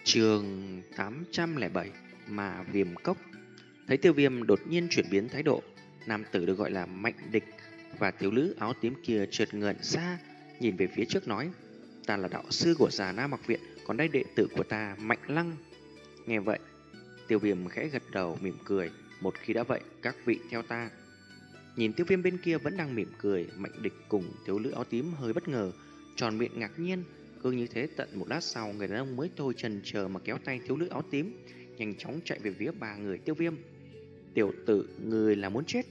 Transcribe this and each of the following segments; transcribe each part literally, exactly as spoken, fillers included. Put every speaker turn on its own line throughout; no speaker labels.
Chương tám trăm lẻ bảy mà viêm cốc. Thấy Tiêu Viêm đột nhiên chuyển biến thái độ, nam tử được gọi là Mạnh Địch và thiếu nữ áo tím kia chợt ngẩn ra, nhìn về phía trước nói: "Ta là đạo sư của Già Nam Học viện, còn đây đệ tử của ta, Mạnh Lăng." Nghe vậy, Tiêu Viêm khẽ gật đầu mỉm cười, "Một khi đã vậy, các vị theo ta." Nhìn Tiêu Viêm bên kia vẫn đang mỉm cười, Mạnh Địch cùng thiếu nữ áo tím hơi bất ngờ, tròn miệng ngạc nhiên. Cứ như thế tận một lát sau, người đàn ông mới thôi chần chờ mà kéo tay thiếu nữ áo tím, nhanh chóng chạy về phía ba người Tiêu Viêm. "Tiểu tử, người là muốn chết?"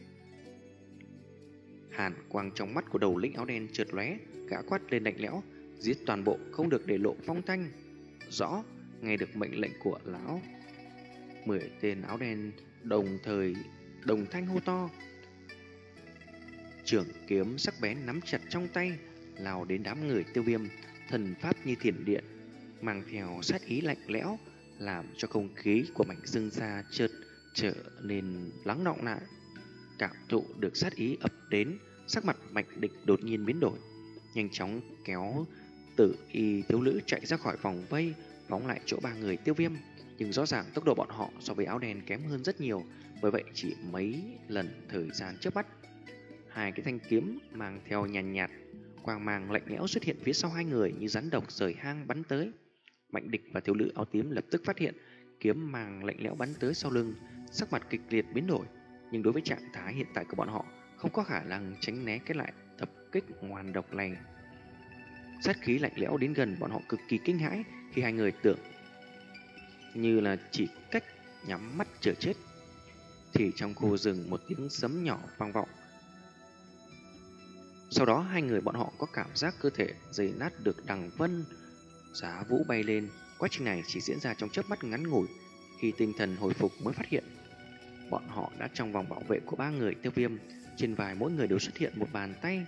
Hàn quang trong mắt của đầu lĩnh áo đen chợt lóe, gã quát lên lạnh lẽo: "Giết toàn bộ, không được để lộ phong thanh." "Rõ." Nghe được mệnh lệnh của lão, mười tên áo đen đồng thời đồng thanh hô to. Trường kiếm sắc bén nắm chặt trong tay, lao đến đám người Tiêu Viêm, thần pháp như thiểm điện, mang theo sát ý lạnh lẽo, làm cho không khí của mảnh dương xa chợt trở nên lắng đọng lại. Cảm thụ được sát ý ập đến, sắc mặt Mạnh Địch đột nhiên biến đổi, nhanh chóng kéo Tử Y thiếu nữ chạy ra khỏi vòng vây, phóng lại chỗ ba người Tiêu Viêm. Nhưng rõ ràng tốc độ bọn họ so với áo đen kém hơn rất nhiều, bởi vậy chỉ mấy lần thời gian trước mắt, hai cái thanh kiếm mang theo nhàn nhạt, nhạt quang mang lạnh lẽo xuất hiện phía sau hai người như rắn độc rời hang bắn tới. Mạnh Địch và thiếu nữ áo tím lập tức phát hiện kiếm mang lạnh lẽo bắn tới sau lưng, sắc mặt kịch liệt biến đổi, nhưng đối với trạng thái hiện tại của bọn họ, không có khả năng tránh né cái lại tập kích ngoan độc này. Sát khí lạnh lẽo đến gần, bọn họ cực kỳ kinh hãi khi hai người tưởng như là chỉ cách nhắm mắt chờ chết, thì trong khu rừng một tiếng sấm nhỏ vang vọng. Sau đó hai người bọn họ có cảm giác cơ thể dày nát được đằng vân giá vũ bay lên. Quá trình này chỉ diễn ra trong chớp mắt ngắn ngủi. Khi tinh thần hồi phục mới phát hiện bọn họ đã trong vòng bảo vệ của ba người Tiêu Viêm. Trên vai mỗi người đều xuất hiện một bàn tay.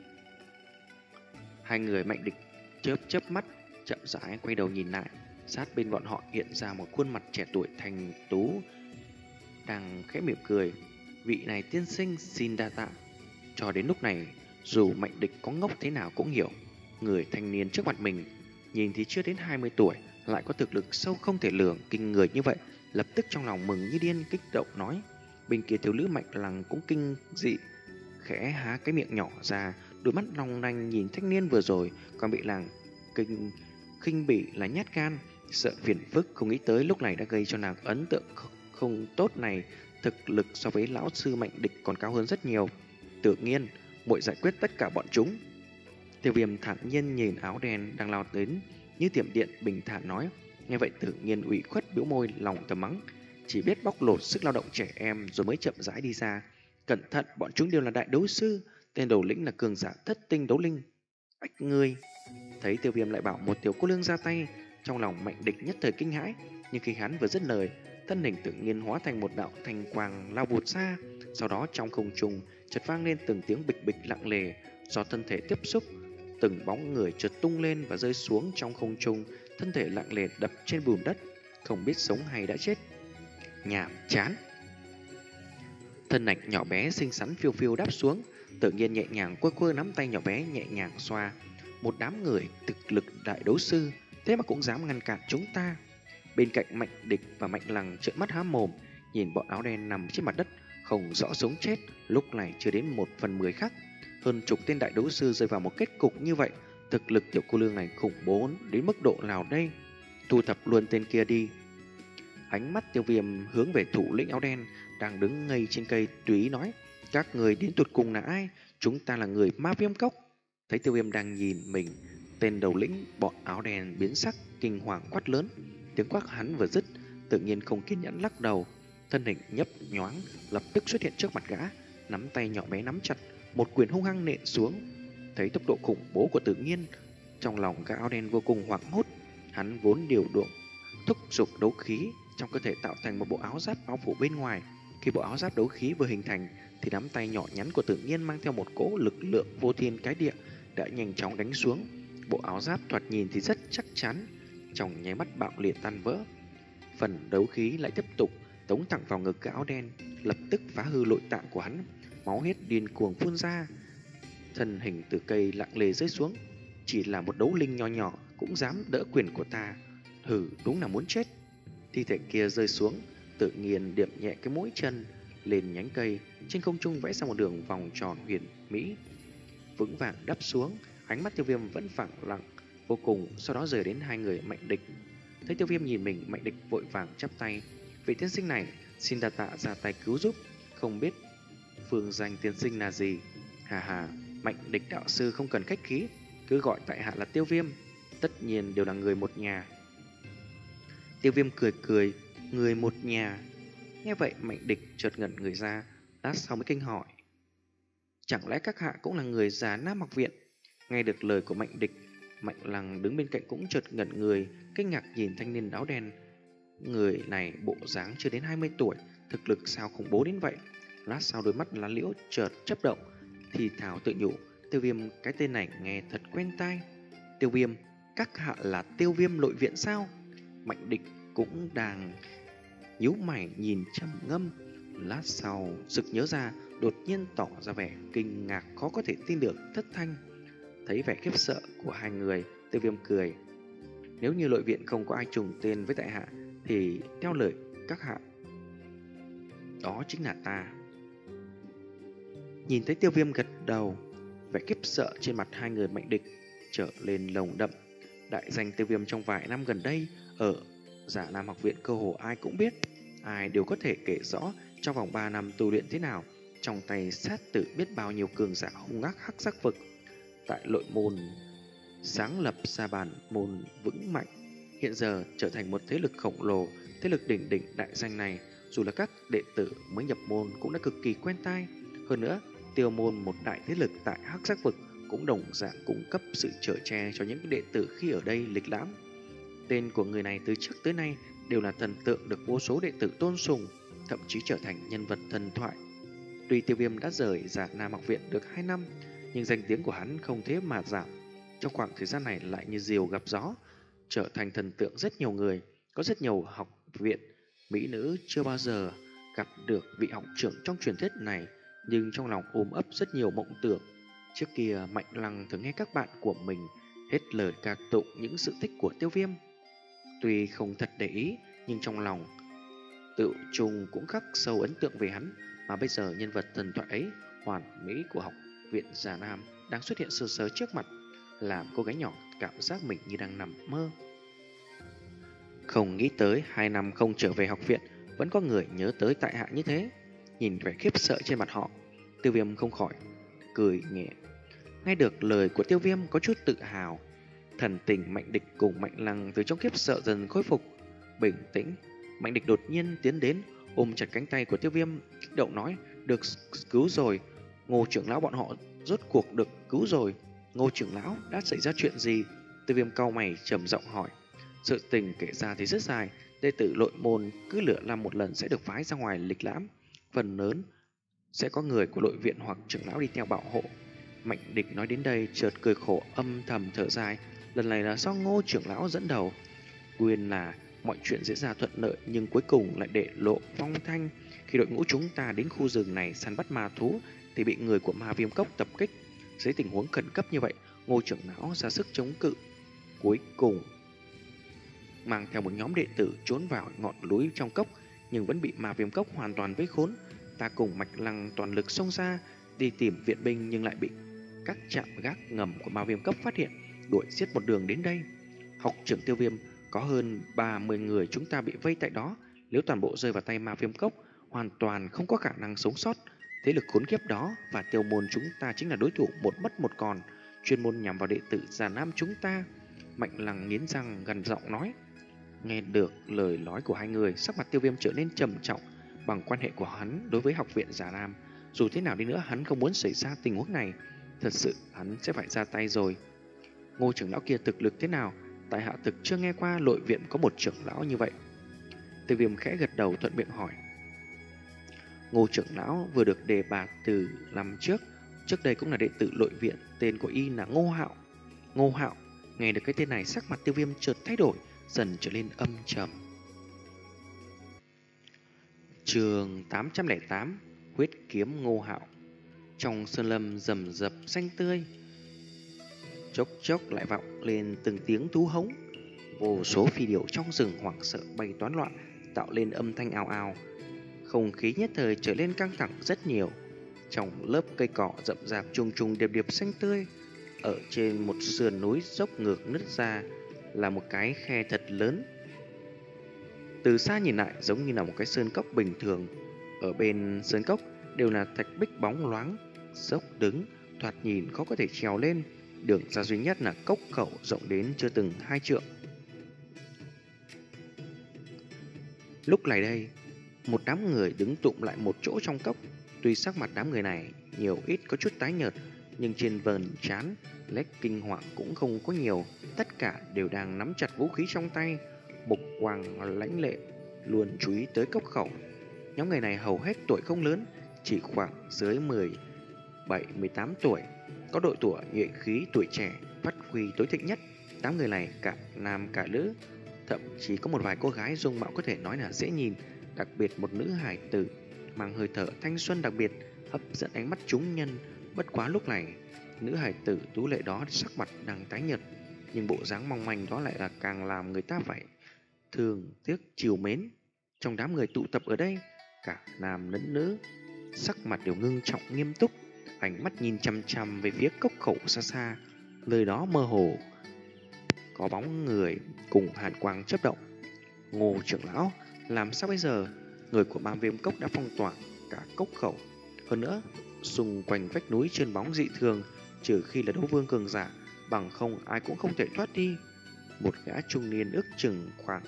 Hai người Mạnh Địch chớp chớp mắt, chậm rãi quay đầu nhìn lại. Sát bên bọn họ hiện ra một khuôn mặt trẻ tuổi thanh tú, đang khẽ mỉm cười. "Vị này tiên sinh, xin đa tạ." Cho đến lúc này, dù Mạnh Địch có ngốc thế nào cũng hiểu, người thanh niên trước mặt mình nhìn thì chưa đến hai mươi tuổi, lại có thực lực sâu không thể lường kinh người như vậy, lập tức trong lòng mừng như điên, kích động nói. Bên kia thiếu nữ Mạnh Lăng cũng kinh dị, khẽ há cái miệng nhỏ ra, đôi mắt long lanh nhìn thanh niên vừa rồi còn bị làng kinh khinh bỉ là nhát gan, sợ phiền phức, không nghĩ tới lúc này đã gây cho nàng ấn tượng không tốt này. Thực lực so với lão sư Mạnh Địch còn cao hơn rất nhiều. "Tự nhiên, muội giải quyết tất cả bọn chúng." Tiêu Viêm thản nhiên nhìn áo đen đang lao đến như tiệm điện, bình thản nói. Nghe vậy Tự Nhiên ủy khuất bĩu môi, lòng thầm mắng, chỉ biết bóc lột sức lao động trẻ em, rồi mới chậm rãi đi ra. "Cẩn thận, bọn chúng đều là đại đấu sư, tên đầu lĩnh là cường giả thất tinh đấu linh." "Ách ngươi!" Thấy Tiêu Viêm lại bảo một tiểu cô nương ra tay, trong lòng Mạnh Địch nhất thời kinh hãi, nhưng khi hắn vừa dứt lời, thân hình Tự Nhiên hóa thành một đạo thanh quang lao vụt ra. Sau đó trong không trung chợt vang lên từng tiếng bịch bịch lặng lề, do thân thể tiếp xúc, từng bóng người chợt tung lên và rơi xuống trong không trung, thân thể lặng lề đập trên bùn đất, không biết sống hay đã chết. Nhàm chán. Thân ảnh nhỏ bé xinh xắn phiêu phiêu đáp xuống, Tự Nhiên nhẹ nhàng quơ quơ nắm tay nhỏ bé nhẹ nhàng xoa. "Một đám người thực lực đại đấu sư, thế mà cũng dám ngăn cản chúng ta." Bên cạnh Mạnh Địch và Mạnh Lăng trợn mắt há mồm, nhìn bọn áo đen nằm trên mặt đất, không rõ sống chết, lúc này chưa đến một phần mười khắc. Hơn chục tên đại đấu sư rơi vào một kết cục như vậy, thực lực tiểu cô nương này khủng bố đến mức độ nào đây? Thu thập luôn tên kia đi. Ánh mắt Tiêu Viêm hướng về thủ lĩnh áo đen đang đứng ngây trên cây, tùy ý nói. "Các người đến tụt cùng là ai? Chúng ta là người Ma Viêm Cốc." Thấy Tiêu Viêm đang nhìn mình, tên đầu lĩnh bọn áo đen biến sắc, kinh hoàng quát lớn. Tiếng quát hắn vừa dứt, Tự Nhiên không kiên nhẫn lắc đầu, thân hình nhấp nhoáng lập tức xuất hiện trước mặt gã, nắm tay nhỏ bé nắm chặt, một quyền hung hăng nện xuống. Thấy tốc độ khủng bố của Tự Nhiên, trong lòng gã áo đen vô cùng hoảng hốt. Hắn vốn điều động thúc giục đấu khí trong cơ thể tạo thành một bộ áo giáp bao phủ bên ngoài. Khi bộ áo giáp đấu khí vừa hình thành, thì nắm tay nhỏ nhắn của Tự Nhiên mang theo một cỗ lực lượng vô thiên cái địa đã nhanh chóng đánh xuống. Bộ áo giáp thoạt nhìn thì rất chắc chắn, trong nháy mắt bạo liệt tan vỡ. Phần đấu khí lại tiếp tục tống thẳng vào ngực gã áo đen, lập tức phá hư nội tạng của hắn, máu huyết điên cuồng phun ra. Thân hình từ cây lặng lề rơi xuống. "Chỉ là một đấu linh nho nhỏ cũng dám đỡ quyền của ta." Hừ, đúng là muốn chết. Thi thể kia rơi xuống, tự nhiên điểm nhẹ cái mũi chân lên nhánh cây, trên không trung vẽ ra một đường vòng tròn huyền mỹ, vững vàng đắp xuống. Ánh mắt Tiêu Viêm vẫn phẳng lặng vô cùng, sau đó rời đến hai người Mạnh Địch. Thấy Tiêu Viêm nhìn mình, Mạnh Địch vội vàng chắp tay: "Vị tiên sinh này, xin đa tạ ra tay cứu giúp, không biết phương danh tiên sinh là gì?" "Hà hà, Mạnh Địch đạo sư không cần khách khí, cứ gọi tại hạ là Tiêu Viêm, tất nhiên đều là người một nhà." Tiêu Viêm cười cười: "Người một nhà?" Nghe vậy Mạnh Địch chợt ngẩn người ra, lát sau mới kinh hỏi: "Chẳng lẽ các hạ cũng là người già Nam học viện?" Nghe được lời của Mạnh Địch, Mạnh Lăng đứng bên cạnh cũng chợt ngẩn người, kinh ngạc nhìn thanh niên áo đen. Người này bộ dáng chưa đến hai mươi tuổi, thực lực sao khủng bố đến vậy? Lát sau đôi mắt lá liễu chợt chớp động, thì thào tự nhủ: Tiêu Viêm, cái tên này nghe thật quen tai. Tiêu Viêm, các hạ là Tiêu Viêm nội viện sao? Mạnh Địch cũng đang nhíu mày nhìn trầm ngâm, lát sau sực nhớ ra, đột nhiên tỏ ra vẻ kinh ngạc khó có thể tin được, thất thanh. Thấy vẻ khiếp sợ của hai người, Tiêu Viêm cười: "Nếu như nội viện không có ai trùng tên với tại hạ, thì theo lời các hạ, đó chính là ta." Nhìn thấy Tiêu Viêm gật đầu, vẻ khiếp sợ trên mặt hai người Mạnh Địch trở lên lồng đậm. Đại danh Tiêu Viêm trong vài năm gần đây ở Giả Nam học viện cơ hồ ai cũng biết, ai đều có thể kể rõ trong vòng ba năm tu luyện thế nào, trong tay sát tử biết bao nhiêu cường giả hung ác hắc sắc vực. Tại nội môn sáng lập ra bản môn vững mạnh, hiện giờ trở thành một thế lực khổng lồ. Thế lực đỉnh đỉnh đại danh này, dù là các đệ tử mới nhập môn cũng đã cực kỳ quen tai. Hơn nữa, Tiêu môn, một đại thế lực tại hắc sắc vực, cũng đồng dạng cung cấp sự chở che cho những đệ tử khi ở đây lịch lãm. Tên của người này từ trước tới nay đều là thần tượng được vô số đệ tử tôn sùng, thậm chí trở thành nhân vật thần thoại. Tuy Tiêu Viêm đã rời Giả Nam học viện được hai năm, nhưng danh tiếng của hắn không thế mà giảm. Trong khoảng thời gian này lại như diều gặp gió, trở thành thần tượng rất nhiều người. Có rất nhiều học viện mỹ nữ chưa bao giờ gặp được vị học trưởng trong truyền thuyết này, nhưng trong lòng ôm ấp rất nhiều mộng tưởng. Trước kia Mạnh Lăng thường nghe các bạn của mình hết lời ca tụng những sự tích của Tiêu Viêm. Tuy không thật để ý, nhưng trong lòng tự trùng cũng khắc sâu ấn tượng về hắn. Mà bây giờ nhân vật thần thoại ấy, hoàn mỹ của học viện Già Nam, đang xuất hiện sờ sờ trước mặt, làm cô gái nhỏ cảm giác mình như đang nằm mơ. Không nghĩ tới hai năm không trở về học viện, vẫn có người nhớ tới tại hạ như thế. Nhìn vẻ khiếp sợ trên mặt họ, Tiêu Viêm không khỏi cười nhẹ. Nghe được lời của Tiêu Viêm có chút tự hào, thần tình Mạnh Địch cùng Mạnh Lăng từ trong khiếp sợ dần khôi phục bình tĩnh. Mạnh Địch đột nhiên tiến đến, ôm chặt cánh tay của Tiêu Viêm, kích động nói: "Được cứu rồi, Ngô trưởng lão bọn họ rốt cuộc được cứu rồi." "Ngô trưởng lão, đã xảy ra chuyện gì?" Tiêu Viêm cau mày trầm giọng hỏi. Sự tình kể ra thì rất dài, đệ tử nội môn cứ lựa năm một lần sẽ được phái ra ngoài lịch lãm, phần lớn sẽ có người của nội viện hoặc trưởng lão đi theo bảo hộ. Mạnh Địch nói đến đây chợt cười khổ âm thầm thở dài, lần này là do Ngô trưởng lão dẫn đầu. Nguyên là mọi chuyện diễn ra thuận lợi, nhưng cuối cùng lại để lộ phong thanh. Khi đội ngũ chúng ta đến khu rừng này săn bắt ma thú thì bị người của Ma Viêm Cốc tập kích. Dưới tình huống khẩn cấp như vậy, Ngô trưởng lão ra sức chống cự, cuối cùng mang theo một nhóm đệ tử trốn vào ngọn núi trong cốc, nhưng vẫn bị Ma Viêm Cốc hoàn toàn vây khốn. Ta cùng Mạch Lăng toàn lực xông ra đi tìm viện binh, nhưng lại bị các trạm gác ngầm của Ma Viêm Cốc phát hiện, đuổi giết một đường đến đây. Học trưởng Tiêu Viêm, có hơn ba mươi người chúng ta bị vây tại đó, nếu toàn bộ rơi vào tay Ma Viêm Cốc, hoàn toàn không có khả năng sống sót. Thế lực khốn kiếp đó và Tiêu môn chúng ta chính là đối thủ một mất một còn, chuyên môn nhằm vào đệ tử Già Nam chúng ta. Mạnh Lăng nghiến răng gần giọng nói. Nghe được lời nói của hai người, sắc mặt Tiêu Viêm trở nên trầm trọng. Bằng quan hệ của hắn đối với học viện Già Nam, dù thế nào đi nữa hắn không muốn xảy ra tình huống này. Thật sự hắn sẽ phải ra tay rồi. Ngô trưởng lão kia thực lực thế nào? Tại hạ thực chưa nghe qua nội viện có một trưởng lão như vậy. Tiêu Viêm khẽ gật đầu thuận miệng hỏi. Ngô trưởng lão vừa được đề bạt từ năm trước, trước đây cũng là đệ tử nội viện, tên của y là Ngô Hạo. Ngô Hạo, nghe được cái tên này, sắc mặt Tiêu Viêm chợt thay đổi, dần trở lên âm trầm. Chương tám trăm lẻ tám, Huyết kiếm Ngô Hạo. Trong sơn lâm rầm rập xanh tươi, chốc chốc lại vọng lên từng tiếng thú hống. Vô số phi điểu trong rừng hoảng sợ bay toán loạn, tạo lên âm thanh ào ào. Không khí nhất thời trở nên căng thẳng rất nhiều. Trong lớp cây cỏ rậm rạp trùng trùng điệp điệp xanh tươi, ở trên một sườn núi dốc ngược nứt ra là một cái khe thật lớn. Từ xa nhìn lại giống như là một cái sơn cốc bình thường. Ở bên sơn cốc đều là thạch bích bóng loáng, dốc đứng, thoạt nhìn khó có thể trèo lên. Đường ra duy nhất là cốc khẩu rộng đến chưa từng hai trượng. Lúc này đây, một đám người đứng tụm lại một chỗ trong cốc. Tuy sắc mặt đám người này nhiều ít có chút tái nhợt, nhưng trên vờn trán nét kinh hoàng cũng không có nhiều. Tất cả đều đang nắm chặt vũ khí trong tay, mục quang lãnh lệ, luôn chú ý tới cốc khẩu. Nhóm người này hầu hết tuổi không lớn, chỉ khoảng dưới mười bảy mười tám tuổi, có độ tuổi nhuệ khí tuổi trẻ phát huy tối thịnh nhất. Đám người này cả nam cả nữ, thậm chí có một vài cô gái dung mạo có thể nói là dễ nhìn, đặc biệt một nữ hài tử mang hơi thở thanh xuân đặc biệt hấp dẫn ánh mắt chúng nhân. Bất quá lúc này, nữ hài tử tú lệ đó sắc mặt đang tái nhợt, nhưng bộ dáng mong manh đó lại là càng làm người ta phải thương tiếc chiều mến. Trong đám người tụ tập ở đây, cả nam lẫn nữ sắc mặt đều ngưng trọng nghiêm túc, ánh mắt nhìn chăm chăm về phía cốc khẩu xa xa, nơi đó mơ hồ có bóng người cùng hàn quang chớp động. Ngô trưởng lão, làm sao bây giờ? Người của Ma Viêm Cốc đã phong tỏa cả cốc khẩu. Hơn nữa, xung quanh vách núi trên bóng dị thường, trừ khi là đấu vương cường giả, bằng không ai cũng không thể thoát đi. Một gã trung niên ước chừng khoảng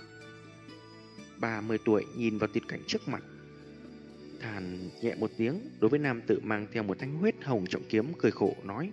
ba mươi tuổi nhìn vào tuyệt cảnh trước mặt, thàn nhẹ một tiếng. Đối với nam tử mang theo một thanh huyết hồng trọng kiếm cười khổ nói.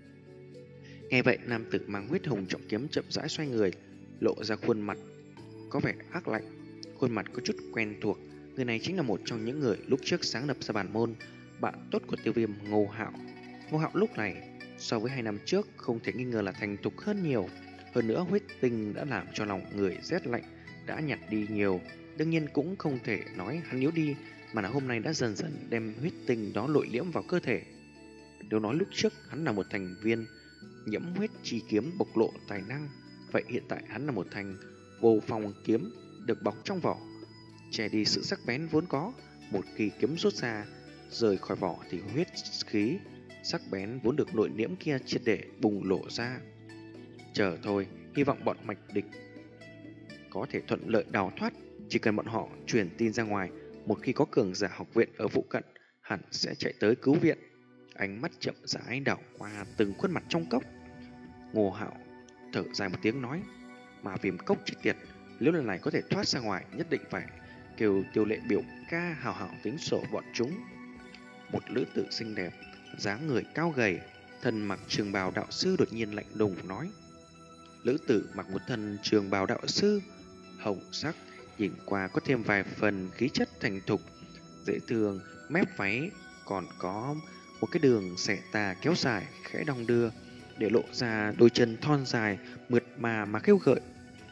Nghe vậy, nam tử mang huyết hồng trọng kiếm chậm rãi xoay người, lộ ra khuôn mặt có vẻ ác lạnh, khuôn mặt có chút quen thuộc. Người này chính là một trong những người lúc trước sáng lập ra bản môn, bạn tốt của Tiêu Viêm, Ngô Hạo. Ngô Hạo lúc này so với hai năm trước không thể nghi ngờ là thành thục hơn nhiều. Hơn nữa huyết tinh đã làm cho lòng người rét lạnh đã nhạt đi nhiều. Đương nhiên cũng không thể nói hắn yếu đi, mà là hôm nay đã dần dần đem huyết tinh đó nội liễm vào cơ thể. Nếu nói lúc trước hắn là một thành viên nhiễm huyết chi kiếm bộc lộ tài năng, vậy hiện tại hắn là một thành vô phong kiếm được bọc trong vỏ, che đi sự sắc bén vốn có. Một khi kiếm rút ra rời khỏi vỏ thì huyết khí sắc bén vốn được nội liễm kia triệt để bùng lộ ra. Chờ thôi, hy vọng bọn mạch địch có thể thuận lợi đào thoát. Chỉ cần bọn họ truyền tin ra ngoài, một khi có cường giả học viện ở phụ cận, hẳn sẽ chạy tới cứu viện. Ánh mắt chậm rãi đảo qua từng khuôn mặt trong cốc. Ngô Hạo thở dài một tiếng nói, mà Viêm Cốc chết tiệt, nếu lần này có thể thoát ra ngoài, nhất định phải kêu Tiêu Lệ biểu ca hào hào tính sổ bọn chúng. Một nữ tử xinh đẹp, dáng người cao gầy, thân mặc trường bào đạo sư đột nhiên lạnh lùng nói. Nữ tử mặc một thân trường bào đạo sư hồng sắc, nhìn qua có thêm vài phần khí chất thành thục, dễ thương. Mép váy còn có một cái đường xẻ tà kéo dài khẽ đong đưa, để lộ ra đôi chân thon dài mượt mà mà khiêu gợi.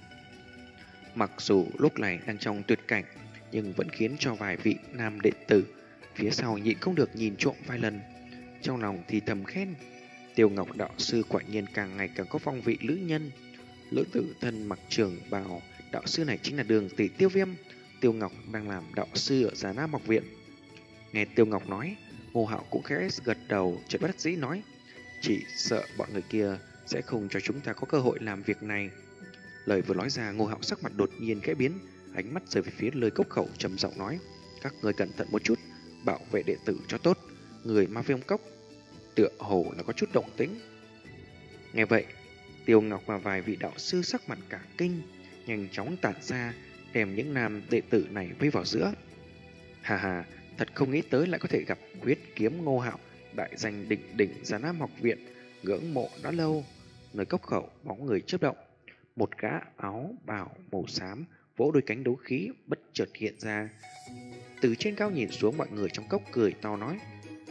Mặc dù lúc này đang trong tuyệt cảnh, nhưng vẫn khiến cho vài vị nam đệ tử phía sau nhịn không được nhìn trộm vài lần. Trong lòng thì thầm khen, Tiêu Ngọc đạo sư quả nhiên càng ngày càng có phong vị nữ nhân. Lữ tử thân mặc trường bào đạo sư này chính là Đường tỷ Tiêu Viêm. Tiêu Ngọc đang làm đạo sư ở Già Nam học viện. Nghe Tiêu Ngọc nói, Ngô Hạo cũng khẽ gật đầu, chợt bất đắc dĩ nói, chỉ sợ bọn người kia sẽ không cho chúng ta có cơ hội làm việc này. Lời vừa nói ra, Ngô Hạo sắc mặt đột nhiên khẽ biến, ánh mắt rời về phía lời cốc khẩu, trầm giọng nói, các người cẩn thận một chút, bảo vệ đệ tử cho tốt. Người Ma Viêm Cốc tựa hồ là có chút động tĩnh. Nghe vậy, Tiêu Ngọc và vài vị đạo sư sắc mặt cả kinh, nhanh chóng tản ra, đem những nam đệ tử này vây vào giữa. Hà hà, thật không nghĩ tới lại có thể gặp huyết kiếm Ngô Hạo, đại danh đỉnh đỉnh Già Nam học viện, ngưỡng mộ đã lâu. Nơi cốc khẩu bóng người chớp động, một gã áo bào màu xám vỗ đôi cánh đấu khí bất chợt hiện ra. Từ trên cao nhìn xuống, mọi người trong cốc cười to nói.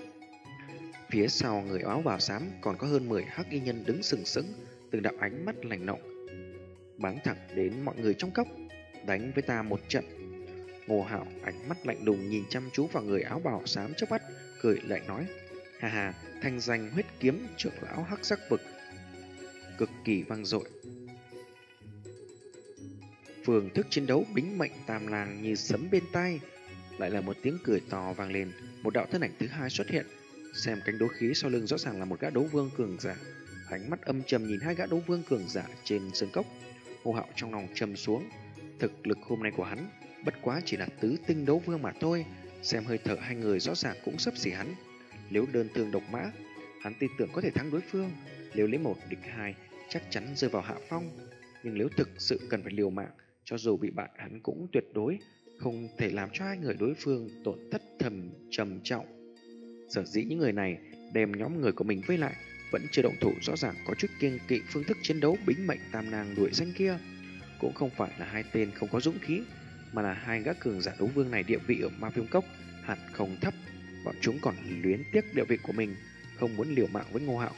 Phía sau người áo bào xám còn có hơn mười hắc y nhân đứng sừng sững, từng đạo ánh mắt lạnh lẽo bắn thẳng đến mọi người trong cốc. Đánh với ta một trận. Ngô Hạo ánh mắt lạnh lùng nhìn chăm chú vào người áo bào xám chớp mắt, cười lại nói, hà hà, thanh danh huyết kiếm trưởng lão hắc sắc vực cực kỳ vang dội. Phương thức chiến đấu bính mệnh tam lang như sấm bên tai. Lại là một tiếng cười to vang lên, một đạo thân ảnh thứ hai xuất hiện. Xem cánh đấu khí sau lưng rõ ràng là một gã đấu vương cường giả. Ánh mắt âm trầm nhìn hai gã đấu vương cường giả trên sơn cốc. Ngô Hạo trong lòng trầm xuống. Thực lực hôm nay của hắn bất quá chỉ là tứ tinh đấu vương mà thôi. Xem hơi thở hai người rõ ràng cũng sấp xỉ hắn. Nếu đơn thương độc mã, hắn tin tưởng có thể thắng đối phương. Nếu lấy một địch hai, chắc chắn rơi vào hạ phong. Nhưng nếu thực sự cần phải liều mạng, cho dù bị bại hắn cũng tuyệt đối không thể làm cho hai người đối phương tổn thất thầm trầm trọng. Sở dĩ những người này đem nhóm người của mình vây lại, vẫn chưa động thủ, rõ ràng có chút kiêng kỵ phương thức chiến đấu bính mệnh tam nàng đuổi danh kia. Cũng không phải là hai tên không có dũng khí, mà là hai gã cường giả đấu vương này địa vị ở Ma Viêm Cốc hẳn không thấp. Bọn chúng còn luyến tiếc địa vị của mình, không muốn liều mạng với Ngô Hạo.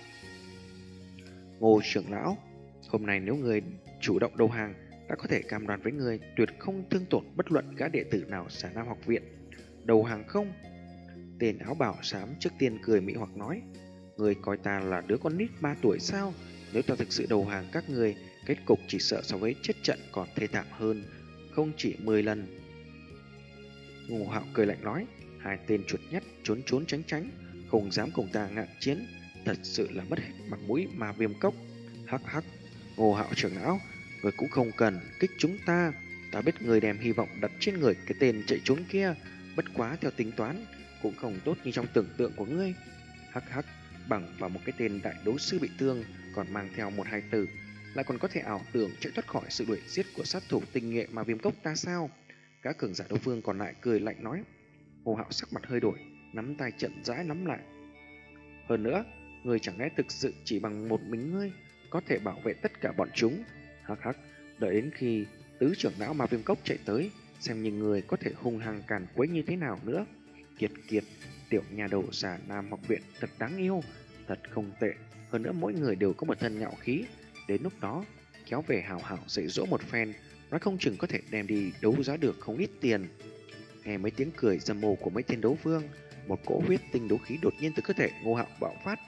Ngô trưởng lão, hôm nay nếu người chủ động đầu hàng, đã có thể cam đoan với người tuyệt không thương tổn bất luận gã đệ tử nào Xà Nam học viện. Đầu hàng không? Tên áo bảo xám trước tiên cười mị hoặc nói, người coi ta là đứa con nít ba tuổi sao? Nếu ta thực sự đầu hàng các người, kết cục chỉ sợ so với chết trận còn thê thảm hơn, không chỉ mười lần. Ngô Hạo cười lạnh nói, hai tên chuột nhắt trốn trốn tránh tránh, không dám cùng ta ngạn chiến, thật sự là mất hết mặt mũi Ma Viêm Cốc. Hắc hắc, Ngô Hạo trưởng lão, người cũng không cần kích chúng ta. Ta biết người đem hy vọng đặt trên người cái tên chạy trốn kia, bất quá theo tính toán cũng không tốt như trong tưởng tượng của ngươi. Hắc hắc, bằng vào một cái tên đại đấu sư bị thương, còn mang theo một hai từ, lại còn có thể ảo tưởng chạy thoát khỏi sự đuổi giết của sát thủ tinh nghệ Ma Viêm Cốc ta sao? Các cường giả đấu vương còn lại cười lạnh nói. Ngô Hạo sắc mặt hơi đổi, nắm tay chậm rãi nắm lại. Hơn nữa, người chẳng lẽ thực sự chỉ bằng một mình ngươi có thể bảo vệ tất cả bọn chúng? Hắc hắc, đợi đến khi tứ trưởng lão Ma Viêm Cốc chạy tới, xem như người có thể hung hăng càn quấy như thế nào nữa. Kiệt kiệt, tiểu nhà đầu Xà Nam học viện thật đáng yêu, thật không tệ. Hơn nữa mỗi người đều có một thân ngạo khí. Đến lúc đó, kéo về hào hào dạy dỗ một phen, nói không chừng có thể đem đi đấu giá được không ít tiền. Nghe mấy tiếng cười dâm mồ của mấy tên đấu vương, một cỗ huyết tinh đấu khí đột nhiên từ cơ thể Ngô Hạo bạo phát.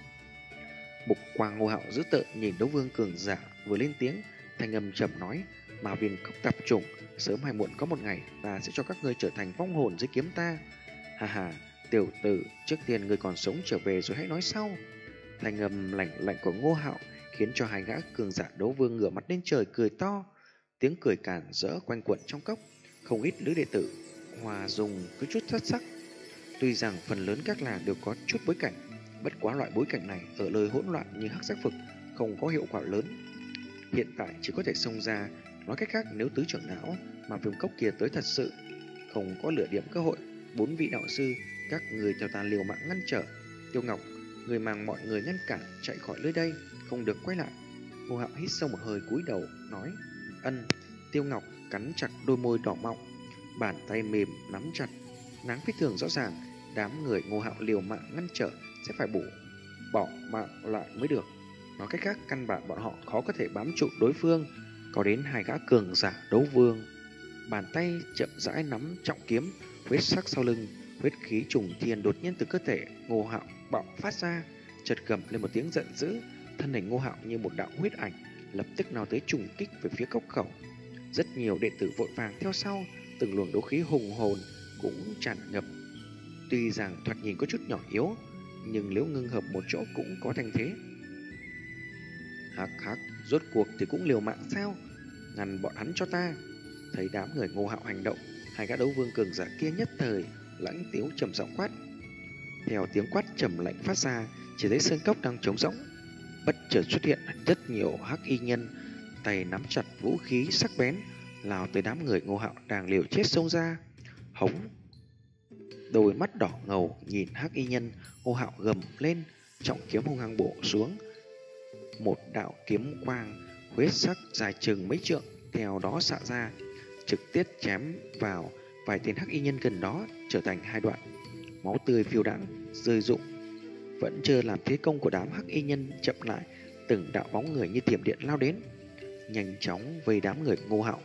Mục quang Ngô Hạo dữ tợn nhìn đấu vương cường giả vừa lên tiếng, thanh âm trầm nói, Ma Viêm Cốc tạp chủng, sớm hay muộn có một ngày ta sẽ cho các ngươi trở thành vong hồn dưới kiếm ta. Hà hà, tiểu tử, trước tiên ngươi còn sống trở về rồi hãy nói sau. Thanh âm lạnh lạnh của Ngô Hạo khiến cho hai gã cường giả đấu vương ngửa mặt lên trời cười to. Tiếng cười càn rỡ quanh quẩn trong cốc, không ít lữ đệ tử hòa dùng cứ chút thất sắc. Tuy rằng phần lớn các làng đều có chút bối cảnh, bất quá loại bối cảnh này ở lời hỗn loạn như Hắc Giác Vực không có hiệu quả lớn. Hiện tại chỉ có thể xông ra. Nói cách khác, nếu tứ trưởng lão mà Viêm Cốc kia tới thật sự, không có lửa điểm cơ hội, bốn vị đạo sư, các người theo ta liều mạng ngăn trở. Tiêu Ngọc, người mang mọi người ngăn cản chạy khỏi nơi đây, không được quay lại. Ngô Hạo hít sâu một hơi cúi đầu nói, ân. Tiêu Ngọc cắn chặt đôi môi đỏ mọng, bàn tay mềm nắm chặt, nắng phi thường rõ ràng. Đám người Ngô Hạo liều mạng ngăn trở sẽ phải bổ bỏ mạng lại mới được. Nói cách khác, căn bản bọn họ khó có thể bám trụ đối phương. Có đến hai gã cường giả đấu vương, bàn tay chậm rãi nắm trọng kiếm, huyết sắc sau lưng, huyết khí trùng thiên đột nhiên từ cơ thể Ngô Hạo bạo phát ra, chợt gầm lên một tiếng giận dữ, thân hình Ngô Hạo như một đạo huyết ảnh lập tức nào tới trùng kích về phía cốc khẩu. Rất nhiều đệ tử vội vàng theo sau, từng luồng đấu khí hùng hồn cũng tràn ngập. Tuy rằng thoạt nhìn có chút nhỏ yếu, nhưng nếu ngưng hợp một chỗ cũng có thành thế. Hắc hắc, rốt cuộc thì cũng liều mạng sao? Ngăn bọn hắn cho ta. Thấy đám người Ngô Hạo hành động, hai gã đấu vương cường giả kia nhất thời lãnh tiếu trầm giọng quát. Theo tiếng quát trầm lạnh phát ra, chỉ thấy sơn cốc đang trống rỗng, bất chợt xuất hiện rất nhiều hắc y nhân, tay nắm chặt vũ khí sắc bén, lao tới đám người Ngô Hạo đang liều chết xông ra. Hống! Đôi mắt đỏ ngầu nhìn hắc y nhân, Ngô Hạo gầm lên, trọng kiếm hung hăng bổ xuống. Một đạo kiếm quang huyết sắc dài chừng mấy trượng theo đó xạ ra, trực tiếp chém vào vài tên hắc y nhân gần đó, trở thành hai đoạn. Máu tươi phiêu đãng rơi rụng. Vẫn chưa làm thế công của đám hắc y nhân chậm lại, từng đạo bóng người như thiểm điện lao đến, nhanh chóng vây đám người Ngô Hạo.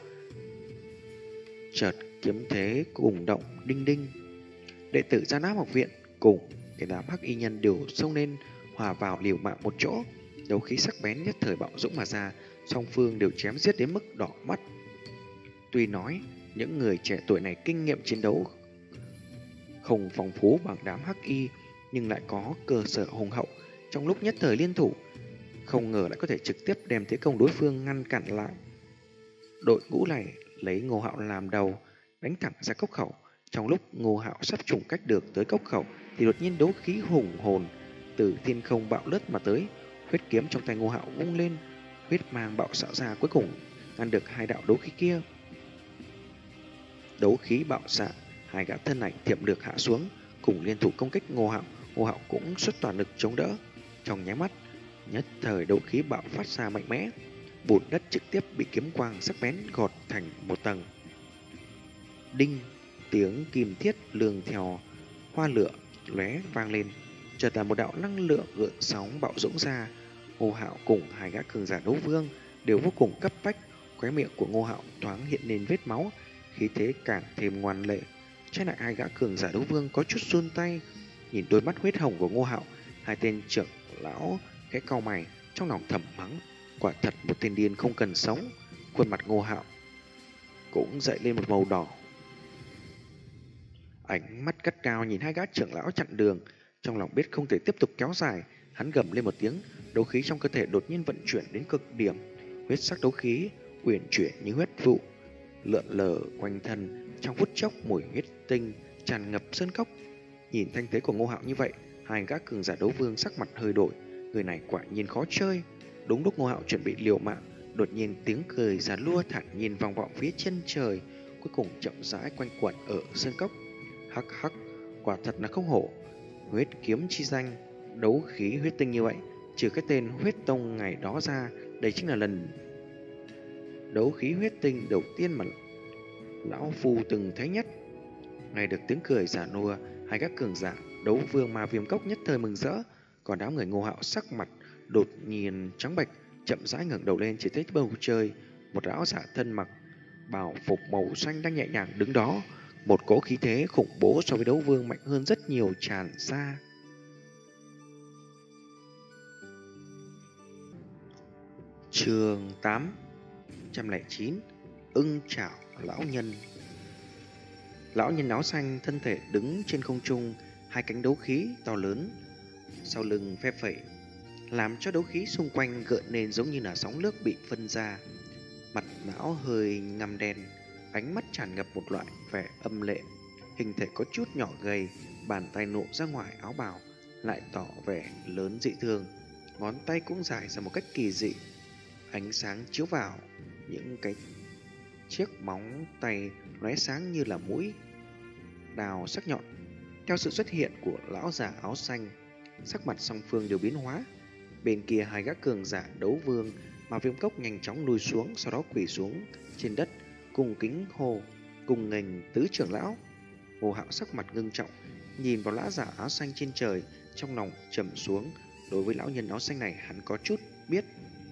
Chợt kiếm thế cùng động đinh đinh. Đệ tử Gia Nam học viện cùng cái đám hắc y nhân đều xông lên, hòa vào liều mạng một chỗ. Đấu khí sắc bén nhất thời bạo dũng mà ra, song phương đều chém giết đến mức đỏ mắt. Tuy nói những người trẻ tuổi này kinh nghiệm chiến đấu không phong phú bằng đám hắc y, nhưng lại có cơ sở hùng hậu, trong lúc nhất thời liên thủ, không ngờ lại có thể trực tiếp đem thế công đối phương ngăn cản lại. Đội ngũ này lấy Ngô Hạo làm đầu, đánh thẳng ra cốc khẩu. Trong lúc Ngô Hạo sắp trùng cách được tới cốc khẩu, thì đột nhiên đấu khí hùng hồn từ thiên không bạo lướt mà tới. Huyết kiếm trong tay Ngô Hạo vung lên, huyết mang bạo xạ ra, cuối cùng ngăn được hai đạo đấu khí kia. Đấu khí bạo xạ, hai gã thân ảnh thiểm lược hạ xuống, cùng liên thủ công kích Ngô Hạo. Ngô Hạo cũng xuất toàn lực chống đỡ. Trong nháy mắt, nhất thời đấu khí bạo phát ra mạnh mẽ, bùn đất trực tiếp bị kiếm quang sắc bén gọt thành một tầng. Đinh, tiếng kim thiết lường theo hoa lửa lóe vang lên, chợt là một đạo năng lượng gợn sóng bạo dũng ra. Ngô Hạo cùng hai gã cường giả đấu vương đều vô cùng cấp bách. Khóe miệng của Ngô Hạo thoáng hiện lên vết máu, khí thế càng thêm ngoan lệ. Trái lại hai gã cường giả đấu vương có chút run tay, nhìn đôi mắt huyết hồng của Ngô Hạo, hai tên trưởng lão khẽ cau mày, trong lòng thầm mắng, quả thật một tên điên không cần sống. Khuôn mặt Ngô Hạo cũng dậy lên một màu đỏ. Ánh mắt gắt cao nhìn hai gã trưởng lão chặn đường, trong lòng biết không thể tiếp tục kéo dài, hắn gầm lên một tiếng, đấu khí trong cơ thể đột nhiên vận chuyển đến cực điểm, huyết sắc đấu khí uyển chuyển như huyết vụ, lượn lờ quanh thân. Trong phút chốc, mùi huyết tinh tràn ngập sơn cốc. Nhìn thanh thế của Ngô Hạo như vậy, hai gã cường giả đấu vương sắc mặt hơi đổi, người này quả nhiên khó chơi. Đúng lúc Ngô Hạo chuẩn bị liều mạng, đột nhiên tiếng cười già lua thản nhiên vang vọng phía chân trời, cuối cùng chậm rãi quanh quẩn ở sơn cốc. Hắc hắc, quả thật là không hổ, huyết kiếm chi danh, đấu khí huyết tinh như vậy, trừ cái tên huyết tông ngày đó ra, đây chính là lần đấu khí huyết tinh đầu tiên mà lão phu từng thấy nhất. Nghe được tiếng cười giả nua, hai gã cường giả đấu vương mà viêm cốc nhất thời mừng rỡ, còn đám người Ngô Hạo sắc mặt đột nhiên trắng bệch, chậm rãi ngẩng đầu lên, chỉ thấy bầu trời một lão giả thân mặc bào phục màu xanh đang nhẹ nhàng đứng đó, một cỗ khí thế khủng bố so với đấu vương mạnh hơn rất nhiều tràn ra. Chương tám trăm lẻ chín, ưng chảo lão nhân. Lão nhân áo xanh thân thể đứng trên không trung, hai cánh đấu khí to lớn sau lưng phe phẩy, làm cho đấu khí xung quanh gợn lên giống như là sóng nước bị phân ra. Mặt lão hơi ngăm đen, ánh mắt tràn ngập một loại vẻ âm lệ, hình thể có chút nhỏ gầy, bàn tay nộ ra ngoài áo bào lại tỏ vẻ lớn dị thường, ngón tay cũng dài ra một cách kỳ dị. Ánh sáng chiếu vào những cái chiếc móng tay lóe sáng như là mũi đào sắc nhọn. Theo sự xuất hiện của lão già áo xanh, sắc mặt song phương đều biến hóa. Bên kia hai gã cường giả đấu vương mà viêm cốc nhanh chóng lùi xuống, sau đó quỳ xuống trên đất cùng kính hô cùng nghênh tứ trưởng lão. Ngô Hạo sắc mặt ngưng trọng, nhìn vào lão già áo xanh trên trời, trong lòng trầm xuống. Đối với lão nhân áo xanh này hắn có chút biết.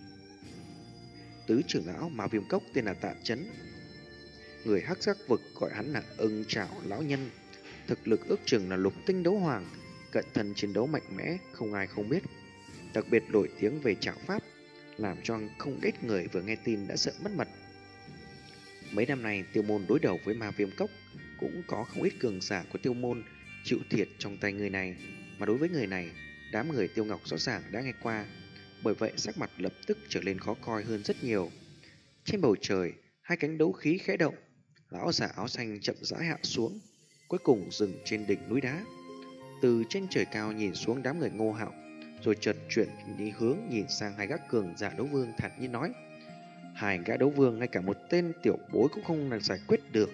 Tứ trưởng lão mà viêm cốc tên là Tạ Chấn, người hắc giác vực gọi hắn là ưng chảo lão nhân, thực lực ước chừng là lục tinh đấu hoàng, cận thân chiến đấu mạnh mẽ không ai không biết, đặc biệt nổi tiếng về trảo pháp, làm cho không ít người vừa nghe tin đã sợ mất mật. Mấy năm nay Tiêu Môn đối đầu với ma viêm cốc, cũng có không ít cường giả của Tiêu Môn chịu thiệt trong tay người này, mà đối với người này, đám người Tiêu Ngọc rõ ràng đã nghe qua, bởi vậy sắc mặt lập tức trở nên khó coi hơn rất nhiều. Trên bầu trời, hai cánh đấu khí khẽ động, lão giả áo xanh chậm rãi hạ xuống, cuối cùng dừng trên đỉnh núi đá. Từ trên trời cao nhìn xuống đám người Ngô Hạo, rồi chợt chuyển đi hướng nhìn sang hai gã cường giả đấu vương, thản nhiên nói: hai gã đấu vương ngay cả một tên tiểu bối cũng không là giải quyết được.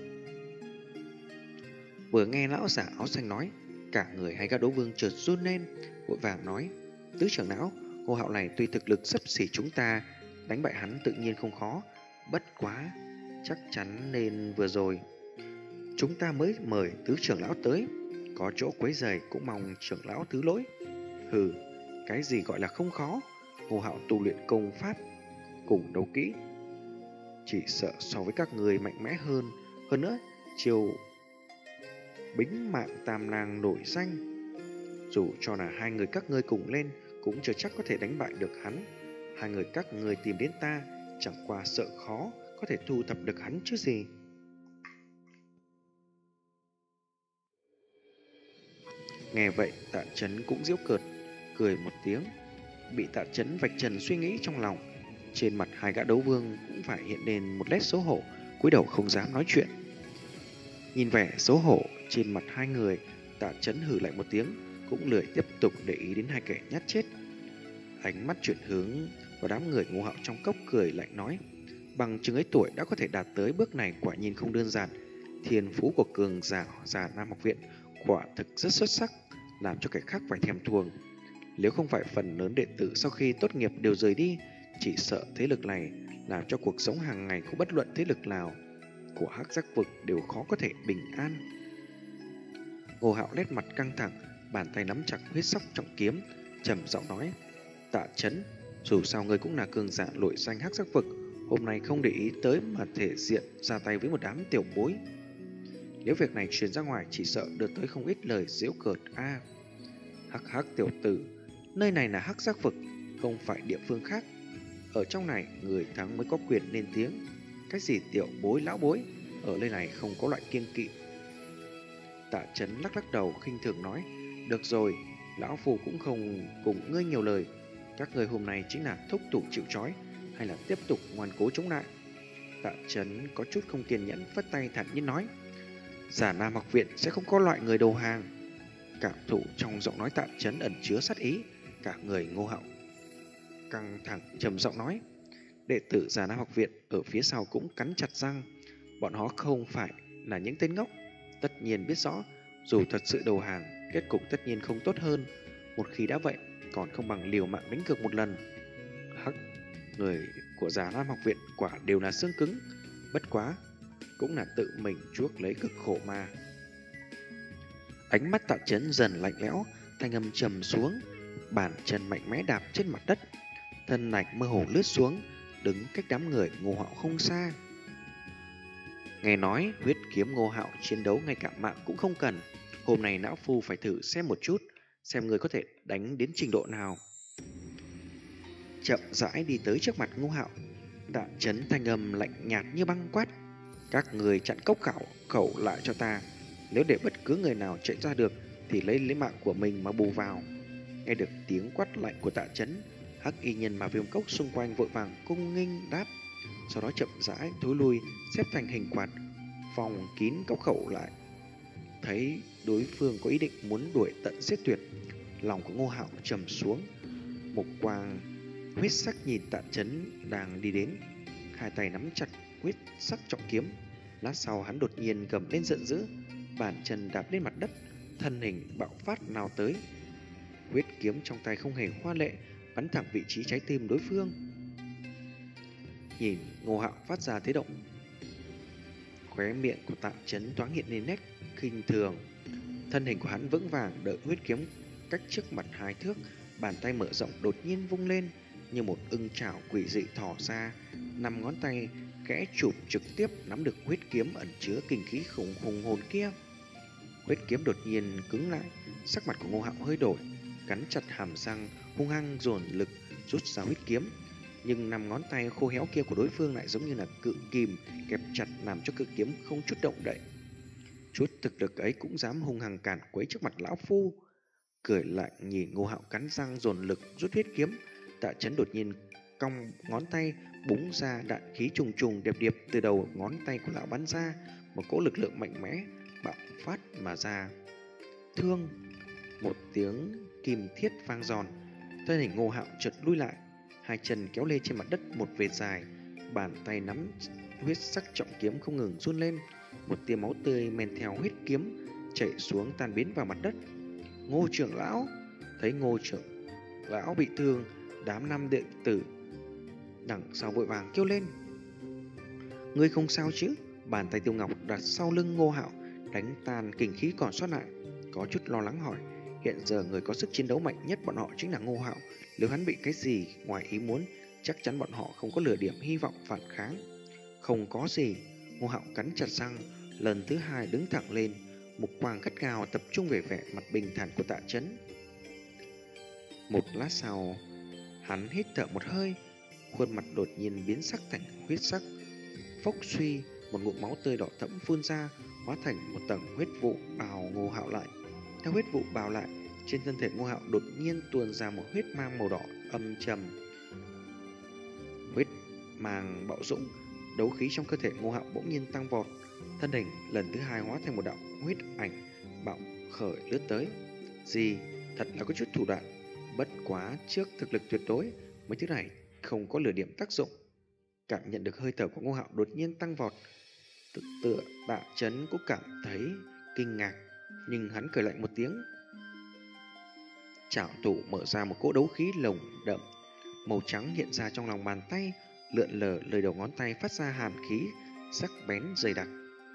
Vừa nghe lão giả áo xanh nói, cả người hai gã đấu vương chợt run lên, vội vàng nói: tứ trưởng lão, Ngô Hạo này tuy thực lực xấp xỉ chúng ta, đánh bại hắn tự nhiên không khó, bất quá chắc chắn nên vừa rồi chúng ta mới mời tứ trưởng lão tới, có chỗ quấy rầy cũng mong trưởng lão thứ lỗi. Hừ, cái gì gọi là không khó, Ngô Hạo tu luyện công pháp cùng đấu kỹ, chỉ sợ so với các người mạnh mẽ hơn. Hơn nữa, chiều bính mạng tam lang nổi danh, dù cho là hai người các ngươi cùng lên cũng chưa chắc có thể đánh bại được hắn. Hai người các ngươi tìm đến ta, chẳng qua sợ khó có thể thu thập được hắn chứ gì. Nghe vậy Tạ Chấn cũng giễu cợt, cười một tiếng. Bị Tạ Chấn vạch trần suy nghĩ trong lòng, trên mặt hai gã đấu vương cũng phải hiện lên một nét xấu hổ, cúi đầu không dám nói chuyện. Nhìn vẻ xấu hổ trên mặt hai người, Tạ Chấn hừ lại một tiếng, cũng lười tiếp tục để ý đến hai kẻ nhát chết. Ánh mắt chuyển hướng vào đám người Ngô Hạo trong cốc, cười lạnh nói: bằng chừng ấy tuổi đã có thể đạt tới bước này quả nhiên không đơn giản. Thiên phú của cường giả già Nam học viện quả thực rất xuất sắc, làm cho kẻ khác phải thèm thuồng. Nếu không phải phần lớn đệ tử sau khi tốt nghiệp đều rời đi, chỉ sợ thế lực này làm cho cuộc sống hàng ngày của bất luận thế lực nào của Hắc Giác vực đều khó có thể bình an. Ngô Hạo nét mặt căng thẳng, bàn tay nắm chặt huyết sắc trọng kiếm, trầm giọng nói: Tạ Chấn, dù sao ngươi cũng là cường giả nổi danh Hắc Giác vực, hôm nay không để ý tới mà thể diện ra tay với một đám tiểu bối. Nếu việc này truyền ra ngoài chỉ sợ đưa tới không ít lời giễu cợt a. À, hắc hắc tiểu tử, nơi này là Hắc Giác vực, không phải địa phương khác. Ở trong này người thắng mới có quyền lên tiếng. Cái gì tiểu bối lão bối, ở nơi này không có loại kiêng kỵ. Tạ Chấn lắc lắc đầu khinh thường nói: được rồi, lão phu cũng không cùng ngươi nhiều lời. Các người hôm nay chính là thúc thủ chịu trói, hay là tiếp tục ngoan cố chống lại? Tạ Chấn có chút không kiên nhẫn, phất tay thản nhiên nói: Già Nam học viện sẽ không có loại người đầu hàng. Cảm thụ trong giọng nói Tạ Chấn ẩn chứa sát ý, cả người Ngô Hạo căng thẳng trầm giọng nói: đệ tử Già Nam học viện ở phía sau cũng cắn chặt răng. Bọn họ không phải là những tên ngốc, tất nhiên biết rõ dù thật sự đầu hàng, kết cục tất nhiên không tốt hơn. Một khi đã vậy, còn không bằng liều mạng đánh cược một lần. Hắc, người của Già Nam học viện quả đều là xương cứng, bất quá cũng là tự mình chuốc lấy cực khổ mà. Ánh mắt Tạ Chấn dần lạnh lẽo, thanh âm trầm xuống, bàn chân mạnh mẽ đạp trên mặt đất, thân ảnh mơ hồ lướt xuống, đứng cách đám người Ngô Hạo không xa. Nghe nói huyết kiếm Ngô Hạo chiến đấu ngay cả mạng cũng không cần. Hôm nay lão phu phải thử xem một chút, xem người có thể đánh đến trình độ nào. Chậm rãi đi tới trước mặt Ngô Hạo, Tạ Chấn thanh âm lạnh nhạt như băng quát: các người chặn cốc khảo khẩu lại cho ta. Nếu để bất cứ người nào chạy ra được thì lấy lấy mạng của mình mà bù vào. Nghe được tiếng quát lạnh của Tạ Chấn, hắc y nhân mà viêm cốc xung quanh vội vàng cung nghênh đáp, sau đó chậm rãi thối lui, xếp thành hình quạt, vòng kín cốc khẩu lại. Thấy đối phương có ý định muốn đuổi tận giết tuyệt, lòng của Ngô Hạo trầm xuống, một quang huyết sắc nhìn Tạ Chấn đang đi đến, hai tay nắm chặt huyết sắc trọng kiếm. Lát sau hắn đột nhiên gầm lên giận dữ, bàn chân đạp lên mặt đất, thân hình bạo phát nào tới. Huyết kiếm trong tay không hề hoa lệ, bắn thẳng vị trí trái tim đối phương. Nhìn Ngô Hạo phát ra thế động, khóe miệng của Tạ Chấn thoáng hiện lên nét khinh thường. Thân hình của hắn vững vàng đợi huyết kiếm cách trước mặt hai thước, bàn tay mở rộng đột nhiên vung lên, như một ưng chảo quỷ dị thò ra, năm ngón tay kẽ chụp trực tiếp nắm được huyết kiếm ẩn chứa kinh khí khủng hùng hồn kia. Huyết kiếm đột nhiên cứng lại, sắc mặt của Ngô Hạo hơi đổi, cắn chặt hàm răng, hung hăng dồn lực rút ra huyết kiếm. Nhưng năm ngón tay khô héo kia của đối phương lại giống như là cự kìm kẹp chặt, làm cho cự kiếm không chút động đậy. Chút thực lực ấy cũng dám hung hăng cản quấy trước mặt lão phu. Cười lạnh nhìn Ngô Hạo cắn răng dồn lực rút huyết kiếm, Tạ Chấn đột nhiên cong ngón tay búng ra đạn khí trùng trùng điệp điệp từ đầu ngón tay của lão bắn ra, một cỗ lực lượng mạnh mẽ bạo phát mà ra. Thương, một tiếng kim thiết vang giòn, thân hình Ngô Hạo chợt lui lại, hai chân kéo lê trên mặt đất một vệt dài, bàn tay nắm huyết sắc trọng kiếm không ngừng run lên, một tia máu tươi men theo huyết kiếm chảy xuống tan biến vào mặt đất. Ngô trưởng lão, thấy Ngô trưởng lão bị thương, đám nam đệ tử đằng sau vội vàng kêu lên: ngươi không sao chứ? Bàn tay Tiêu Ngọc đặt sau lưng Ngô Hạo, đánh tan kinh khí còn sót lại, có chút lo lắng hỏi: hiện giờ người có sức chiến đấu mạnh nhất bọn họ chính là Ngô Hạo, nếu hắn bị cái gì ngoài ý muốn, chắc chắn bọn họ không có lửa điểm hy vọng phản kháng. Không có gì. Ngô Hạo cắn chặt răng, lần thứ hai đứng thẳng lên, mục quang gắt gao tập trung về vẻ mặt bình thản của Tạ Chấn. Một lát sau, hắn hít thở một hơi, khuôn mặt đột nhiên biến sắc thành huyết sắc. Phốc suy, một ngụm máu tươi đỏ thẫm phun ra, hóa thành một tầng huyết vụ bào Ngô Hạo lại. Theo huyết vụ bao lại, trên thân thể Ngô Hạo đột nhiên tuôn ra một huyết mang màu đỏ âm trầm. Huyết mang bạo dũng, đấu khí trong cơ thể Ngô Hạo bỗng nhiên tăng vọt, thân hình lần thứ hai hóa thành một đạo huyết ảnh bạo khởi lướt tới. Gì, thật là có chút thủ đoạn, bất quá trước thực lực tuyệt đối, mấy thứ này không có lửa điểm tác dụng. Cảm nhận được hơi thở của Ngô Hạo đột nhiên tăng vọt, tự tựa Tạ Chấn cũng cảm thấy kinh ngạc, nhưng hắn cười lạnh một tiếng. Trảo thủ mở ra một cỗ đấu khí lồng đậm, màu trắng hiện ra trong lòng bàn tay, lượn lờ lời đầu ngón tay phát ra hàn khí sắc bén dày đặc.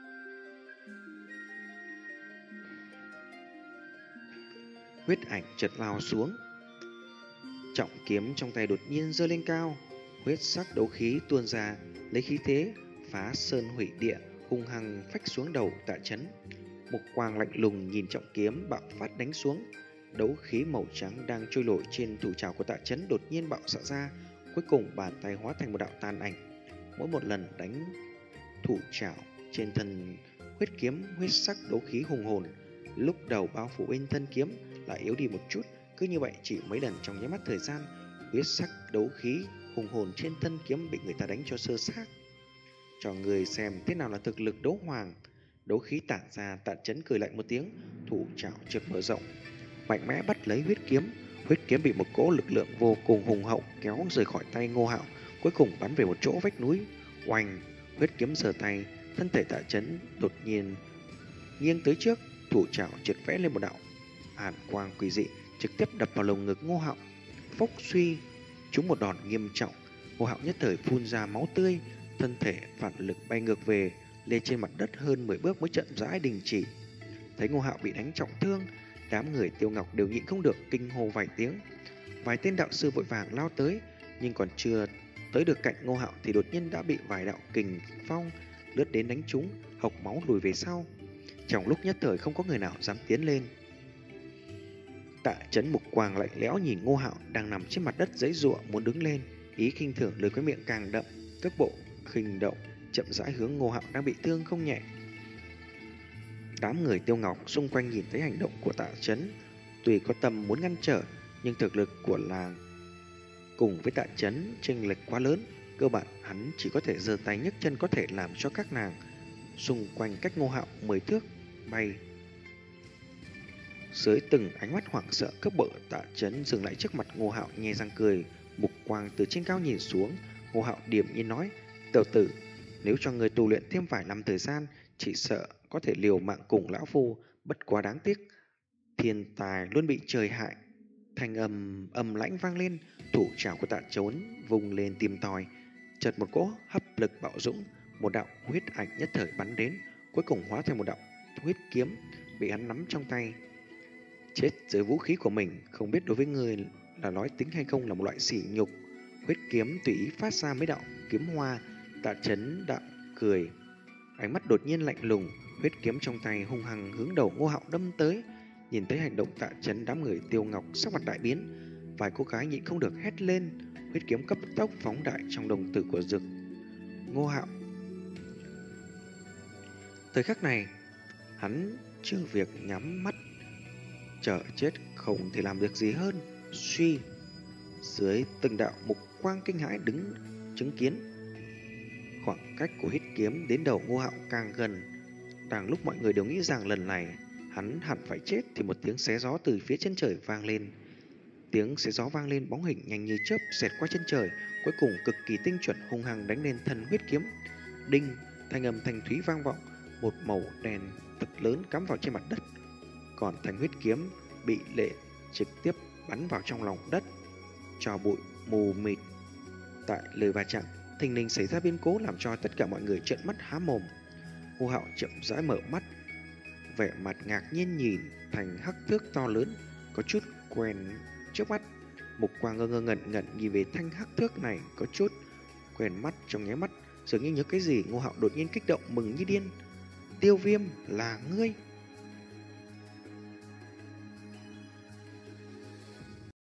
Huyết ảnh chợt lao xuống, trọng kiếm trong tay đột nhiên giơ lên cao, huyết sắc đấu khí tuôn ra, lấy khí thế phá sơn hủy địa, hung hăng phách xuống đầu Tạ Chấn. Một quang lạnh lùng nhìn trọng kiếm bạo phát đánh xuống, đấu khí màu trắng đang trôi nổi trên thủ trảo của Tạ Chấn đột nhiên bạo xạ ra, cuối cùng bàn tay hóa thành một đạo tàn ảnh. Mỗi một lần đánh thủ trảo trên thân huyết kiếm, huyết sắc đấu khí hùng hồn lúc đầu bao phủ bên thân kiếm lại yếu đi một chút. Cứ như vậy chỉ mấy lần trong nháy mắt thời gian, huyết sắc đấu khí hùng hồn trên thân kiếm bị người ta đánh cho sơ xác. Cho người xem thế nào là thực lực đấu hoàng. Đấu khí tản ra, Tạ Chấn cười lạnh một tiếng, thủ trảo chợt mở rộng, mạnh mẽ bắt lấy huyết kiếm. Huyết kiếm bị một cỗ lực lượng vô cùng hùng hậu kéo rời khỏi tay Ngô Hạo, cuối cùng bắn về một chỗ vách núi. Oanh, huyết kiếm giơ tay, thân thể Tạ Chấn đột nhiên nghiêng tới trước, thủ trảo chợt vẽ lên một đạo hàn quang quỷ dị, trực tiếp đập vào lồng ngực Ngô Hạo. Phốc suy, trúng một đòn nghiêm trọng. Ngô Hạo nhất thời phun ra máu tươi, thân thể phản lực bay ngược về, lên trên mặt đất hơn mười bước mới chậm rãi đình chỉ. Thấy Ngô Hạo bị đánh trọng thương, đám người Tiêu Ngọc đều nhịn không được kinh hô vài tiếng. Vài tên đạo sư vội vàng lao tới, nhưng còn chưa tới được cạnh Ngô Hạo thì đột nhiên đã bị vài đạo kình phong lướt đến đánh trúng, hộc máu lùi về sau. Trong lúc nhất thời không có người nào dám tiến lên. Tạ Chấn mục quang lạnh lẽo nhìn Ngô Hạo đang nằm trên mặt đất giãy giụa muốn đứng lên, ý khinh thường lời cái miệng càng đậm, cước bộ khinh động chậm rãi hướng Ngô Hạo đang bị thương không nhẹ. Đám người Tiêu Ngọc xung quanh nhìn thấy hành động của Tạ Chấn, tuy có tâm muốn ngăn trở, nhưng thực lực của làng cùng với Tạ Chấn chênh lệch quá lớn, cơ bản hắn chỉ có thể giơ tay nhấc chân có thể làm cho các nàng xung quanh cách Ngô Hạo mười thước bay. Dưới từng ánh mắt hoảng sợ cướp bợ, Tạ Chấn dừng lại trước mặt Ngô Hạo nhe răng cười, mục quang từ trên cao nhìn xuống. Ngô Hạo điềm nhiên nói: "Tiểu tử, nếu cho người tu luyện thêm vài năm thời gian, chỉ sợ có thể liều mạng cùng lão phu, bất quá đáng tiếc. Thiên tài luôn bị trời hại." Thanh âm âm lãnh vang lên, thủ trảo của Tạ Chấn vùng lên tìm tòi, chợt một cỗ hấp lực bạo dũng, một đạo huyết ảnh nhất thời bắn đến, cuối cùng hóa thành một đạo huyết kiếm bị hắn nắm trong tay. Chết dưới vũ khí của mình, không biết đối với người là nói tính hay không là một loại sỉ nhục. Huyết kiếm tùy ý phát ra mấy đạo kiếm hoa. Tạ Chấn đạo cười, ánh mắt đột nhiên lạnh lùng, huyết kiếm trong tay hung hăng hướng đầu Ngô Hạo đâm tới. Nhìn thấy hành động Tạ Chấn, đám người Tiêu Ngọc sắc mặt đại biến, vài cô gái nhịn không được hét lên. Huyết kiếm cấp tốc phóng đại trong đồng tử của Dực Ngô Hạo. Thời khắc này, hắn chưa việc nhắm mắt chờ chết, không thể làm được gì hơn. Suy, dưới từng đạo mục quang kinh hãi đứng chứng kiến, khoảng cách của huyết kiếm đến đầu Ngô Hạo càng gần. Đang lúc mọi người đều nghĩ rằng lần này hắn hẳn phải chết thì một tiếng xé gió từ phía chân trời vang lên. Tiếng xé gió vang lên, bóng hình nhanh như chớp xẹt qua chân trời, cuối cùng cực kỳ tinh chuẩn hung hăng đánh lên thân huyết kiếm. Đinh, thanh âm thanh thúy vang vọng, một màu đèn thật lớn cắm vào trên mặt đất, còn thanh huyết kiếm bị lệ trực tiếp bắn vào trong lòng đất, cho bụi mù mịt. Tại lời va chạm, thình lình xảy ra biến cố làm cho tất cả mọi người trợn mắt há mồm. Ngô Hạo chậm rãi mở mắt, vẻ mặt ngạc nhiên nhìn thành hắc thước to lớn có chút quen trước mắt. Mục quang ngơ ngơ ngẩn ngẩn nhìn về thanh hắc thước này có chút quen mắt. Trong nháy mắt dường như nhớ cái gì, Ngô Hạo đột nhiên kích động mừng như điên. Tiêu Viêm là ngươi?